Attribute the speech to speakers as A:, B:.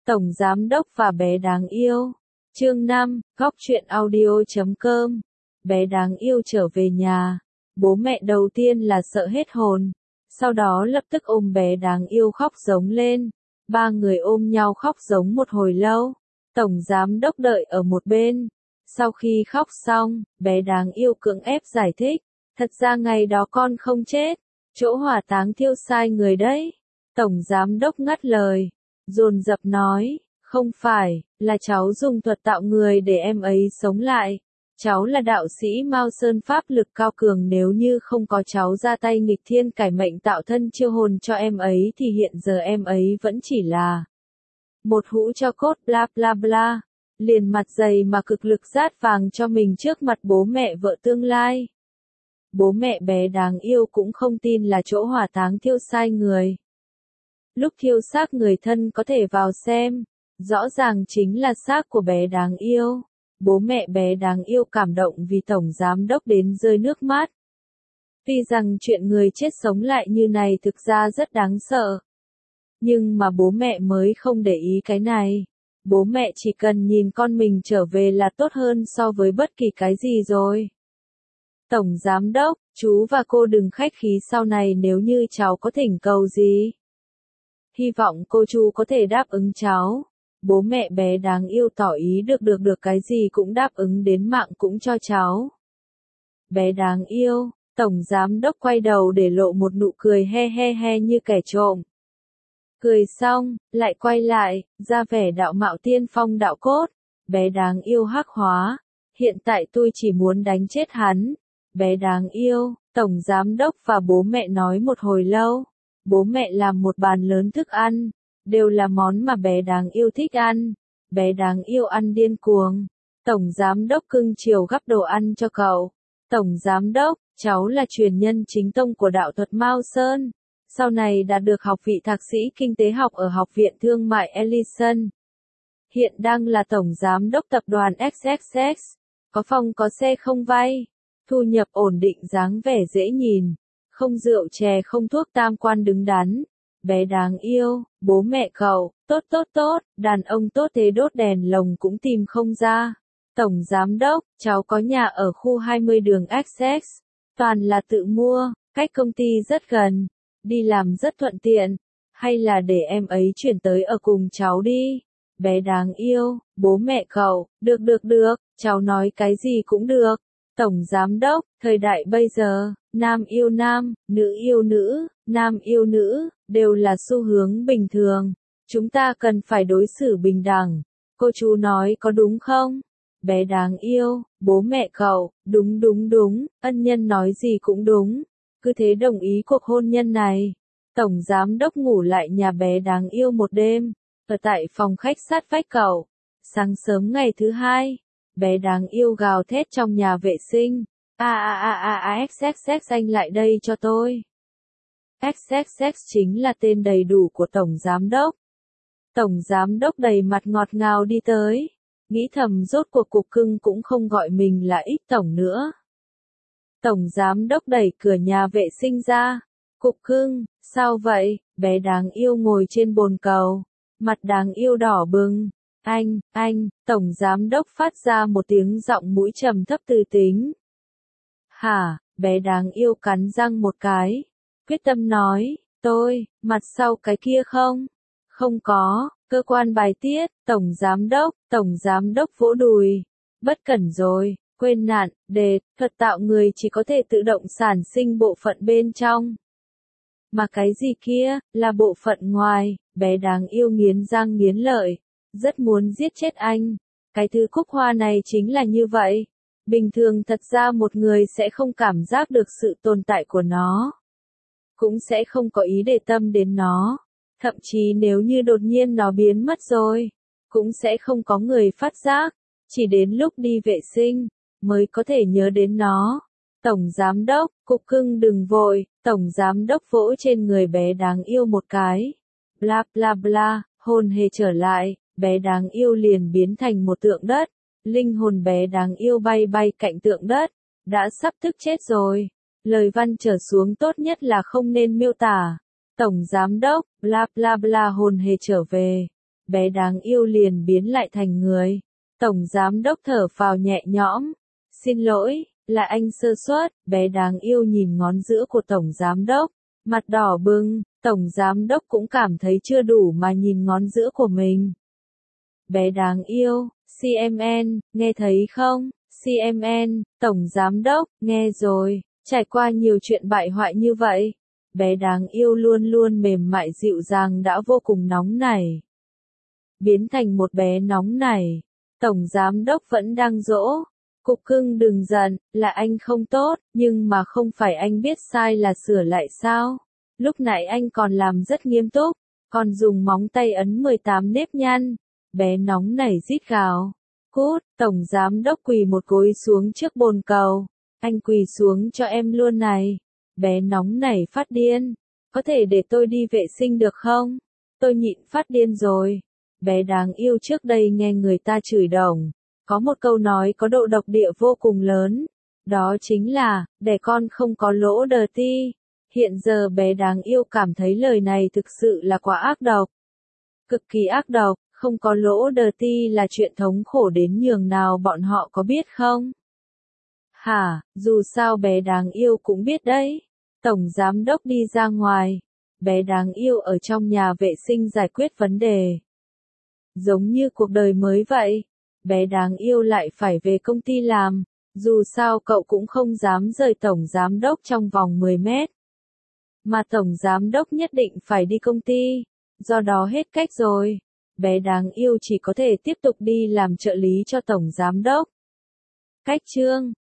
A: Tổng Giám Đốc và bé đáng yêu. Chương 5, Góc truyện audio.com. Bé đáng yêu trở về nhà. Bố mẹ đầu tiên là sợ hết hồn. Sau đó lập tức ôm bé đáng yêu khóc giống lên. Ba người ôm nhau khóc giống một hồi lâu. Tổng Giám Đốc đợi ở một bên. Sau khi khóc xong, bé đáng yêu cưỡng ép giải thích. Thật ra ngày đó con không chết. Chỗ hỏa táng thiêu sai người đấy. Tổng Giám Đốc ngắt lời. Dồn dập nói, không phải, là cháu dùng thuật tạo người để em ấy sống lại. Cháu là đạo sĩ Mao Sơn pháp lực cao cường, nếu như không có cháu ra tay nghịch thiên cải mệnh tạo thân chiêu hồn cho em ấy thì hiện giờ em ấy vẫn chỉ là một hũ tro cốt bla bla bla. Liền mặt dày mà cực lực rát vàng cho mình trước mặt bố mẹ vợ tương lai. Bố mẹ bé đáng yêu cũng không tin là chỗ hỏa táng thiêu sai người. Lúc thiêu xác người thân có thể vào xem, rõ ràng chính là xác của bé đáng yêu. Bố mẹ bé đáng yêu cảm động vì Tổng Giám Đốc đến rơi nước mắt. Tuy rằng chuyện người chết sống lại như này thực ra rất đáng sợ. Nhưng mà bố mẹ mới không để ý cái này. Bố mẹ chỉ cần nhìn con mình trở về là tốt hơn so với bất kỳ cái gì rồi. Tổng Giám Đốc, chú và cô đừng khách khí sau này nếu như cháu có thỉnh cầu gì. Hy vọng cô chú có thể đáp ứng cháu. Bố mẹ bé đáng yêu tỏ ý được cái gì cũng đáp ứng đến mạng cũng cho cháu. Bé đáng yêu, Tổng Giám Đốc quay đầu để lộ một nụ cười he he he như kẻ trộm. Cười xong, lại quay lại, ra vẻ đạo mạo tiên phong đạo cốt. Bé đáng yêu hắc hóa. Hiện tại tôi chỉ muốn đánh chết hắn. Bé đáng yêu, Tổng Giám Đốc và bố mẹ nói một hồi lâu. Bố mẹ làm một bàn lớn thức ăn. Đều là món mà bé đáng yêu thích ăn. Bé đáng yêu ăn điên cuồng. Tổng Giám Đốc cưng chiều gắp đồ ăn cho cậu. Tổng Giám Đốc, cháu là truyền nhân chính tông của đạo thuật Mao Sơn. Sau này đạt được học vị thạc sĩ kinh tế học ở Học viện Thương mại Ellison. Hiện đang là Tổng Giám Đốc tập đoàn XXX. Có phòng có xe không vay. Thu nhập ổn định, dáng vẻ dễ nhìn. Không rượu chè không thuốc, tam quan đứng đắn. Bé đáng yêu, bố mẹ cậu, tốt, đàn ông tốt thế đốt đèn lồng cũng tìm không ra. Tổng Giám Đốc, cháu có nhà ở khu 20 đường XX. Toàn là tự mua, cách công ty rất gần. Đi làm rất thuận tiện. Hay là để em ấy chuyển tới ở cùng cháu đi. Bé đáng yêu, bố mẹ cậu, được, cháu nói cái gì cũng được. Tổng Giám Đốc, thời đại bây giờ, nam yêu nam, nữ yêu nữ, nam yêu nữ, đều là xu hướng bình thường. Chúng ta cần phải đối xử bình đẳng. Cô chú nói có đúng không? Bé đáng yêu, bố mẹ cậu, đúng, ân nhân nói gì cũng đúng. Cứ thế đồng ý cuộc hôn nhân này. Tổng Giám Đốc ngủ lại nhà bé đáng yêu một đêm, ở tại phòng khách sát vách cậu. Sáng sớm ngày thứ hai, bé đáng yêu gào thét trong nhà vệ sinh. XXX anh lại đây cho tôi. XXX chính là tên đầy đủ của Tổng Giám Đốc. Tổng Giám Đốc đầy mặt ngọt ngào đi tới. Nghĩ thầm rốt cuộc cục cưng cũng không gọi mình là X Tổng nữa. Tổng Giám Đốc đẩy cửa nhà vệ sinh ra. Cục cưng, sao vậy? Bé đáng yêu ngồi trên bồn cầu. Mặt đáng yêu đỏ bừng. Anh, Tổng Giám Đốc phát ra một tiếng giọng mũi trầm thấp từ tính. Hả, bé đáng yêu cắn răng một cái. Quyết tâm nói, mặt sau cái kia không? Không có, cơ quan bài tiết, Tổng Giám Đốc vỗ đùi. Bất cẩn rồi, quên nạn, thuật tạo người chỉ có thể tự động sản sinh bộ phận bên trong. Mà cái gì kia, là bộ phận ngoài, bé đáng yêu nghiến răng nghiến lợi. Rất muốn giết chết anh. Cái thứ cúc hoa này chính là như vậy. Bình thường thật ra một người sẽ không cảm giác được sự tồn tại của nó. Cũng sẽ không có ý để tâm đến nó. Thậm chí nếu như đột nhiên nó biến mất rồi, cũng sẽ không có người phát giác. Chỉ đến lúc đi vệ sinh, mới có thể nhớ đến nó. Tổng Giám Đốc, cục cưng đừng vội. Tổng Giám Đốc vỗ trên người bé đáng yêu một cái. Bla bla bla, hồn hề trở lại. Bé đáng yêu liền biến thành một tượng đất. Linh hồn bé đáng yêu bay cạnh tượng đất. Đã sắp thức chết rồi. Lời văn trở xuống tốt nhất là không nên miêu tả. Tổng Giám Đốc, bla bla bla hồn hề trở về. bé đáng yêu liền biến lại thành người. Tổng giám đốc thở phào nhẹ nhõm. Xin lỗi, là anh sơ suất, bé đáng yêu nhìn ngón giữa của tổng giám đốc, mặt đỏ bừng, tổng giám đốc cũng cảm thấy chưa đủ mà nhìn ngón giữa của mình. Bé đáng yêu, CMN, nghe thấy không? CMN, tổng giám đốc, nghe rồi, trải qua nhiều chuyện bại hoại như vậy. Bé đáng yêu luôn luôn mềm mại dịu dàng đã vô cùng nóng nảy. Biến thành một bé nóng nảy. Tổng giám đốc vẫn đang dỗ. Cục cưng đừng giận, là anh không tốt, nhưng mà không phải anh biết sai là sửa lại sao? Lúc nãy anh còn làm rất nghiêm túc, còn dùng móng tay ấn 18 nếp nhăn. Bé nóng nảy rít gào. Cút, tổng giám đốc quỳ một gối xuống trước bồn cầu. Anh quỳ xuống cho em luôn này. Bé nóng nảy phát điên. Có thể để tôi đi vệ sinh được không? Tôi nhịn phát điên rồi. Bé đáng yêu trước đây nghe người ta chửi đồng. Có một câu nói có độ độc địa vô cùng lớn. Đó chính là, đẻ con không có lỗ đờ ti. Hiện giờ bé đáng yêu cảm thấy lời này thực sự là quá ác độc. Cực kỳ ác độc, không có lỗ đờ ti là chuyện thống khổ đến nhường nào bọn họ có biết không? Hả, dù sao bé đáng yêu cũng biết đấy. Tổng giám đốc đi ra ngoài. Bé đáng yêu ở trong nhà vệ sinh giải quyết vấn đề. Giống như cuộc đời mới vậy. Bé đáng yêu lại phải về công ty làm. Dù sao cậu cũng không dám rời tổng giám đốc trong vòng 10 mét. Mà tổng giám đốc nhất định phải đi công ty. Do đó hết cách rồi. Bé đáng yêu chỉ có thể tiếp tục đi làm trợ lý cho tổng giám đốc. Cách chương